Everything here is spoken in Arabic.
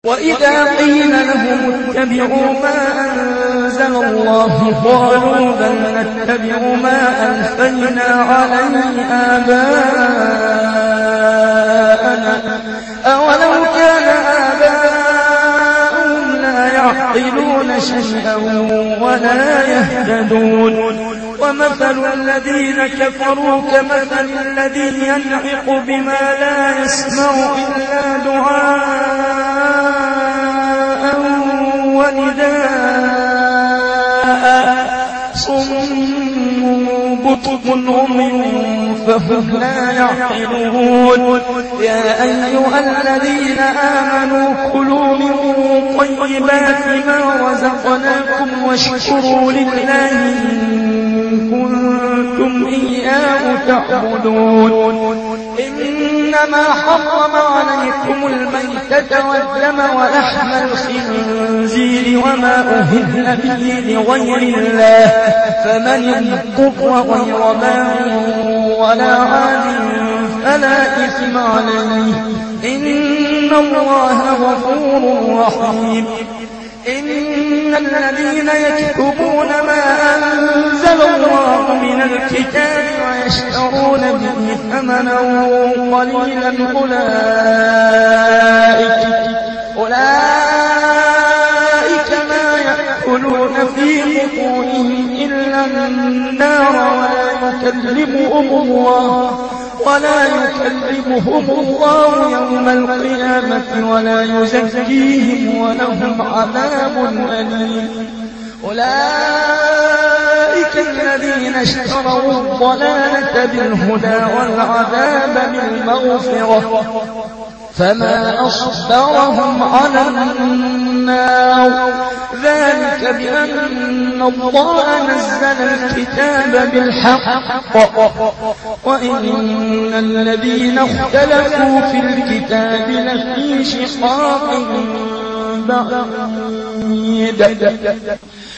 وإذا قيل لهم اتبعوا ما أنزل الله قالوا بل نتبع ما ألفينا عليه آباءنا أولو كان آباؤهم لا يعقلون شيئا ولا يهتدون ومثل الذين كفروا كمثل الذي ينعق بما لا يسمع إلا دعاء ونداء صم بكم عمي فهم لا يعقلون يا أيها الذين آمنوا كلوا من طيبات ما رزقناكم واشكروا لله كنتم إياه تعبدون إنما حرم عليكم الميتة والدم ولحم الخنزير وما أهل به لغير الله فمن اضطر غير باغ ولا عاد فلا إثم عليه إن الله غفور رحيم إن الذين يكتبون ما أنزل الله من الكتاب ويشترون به ثمنا قليلا أولئك ما يأكلون في بطونهم إلا النار ولا يكلمهم الله يوم القيامة ولا يزكيهم ولهم عذاب أليم أولئك الذين اشتروا الضلالة بالهدى والعذاب بالمغفرة فما أصبرهم على النار ذلك بأن الله نزل الكتاب بالحق وإن الذين اختلفوا في الكتاب لفي شقاق بعيد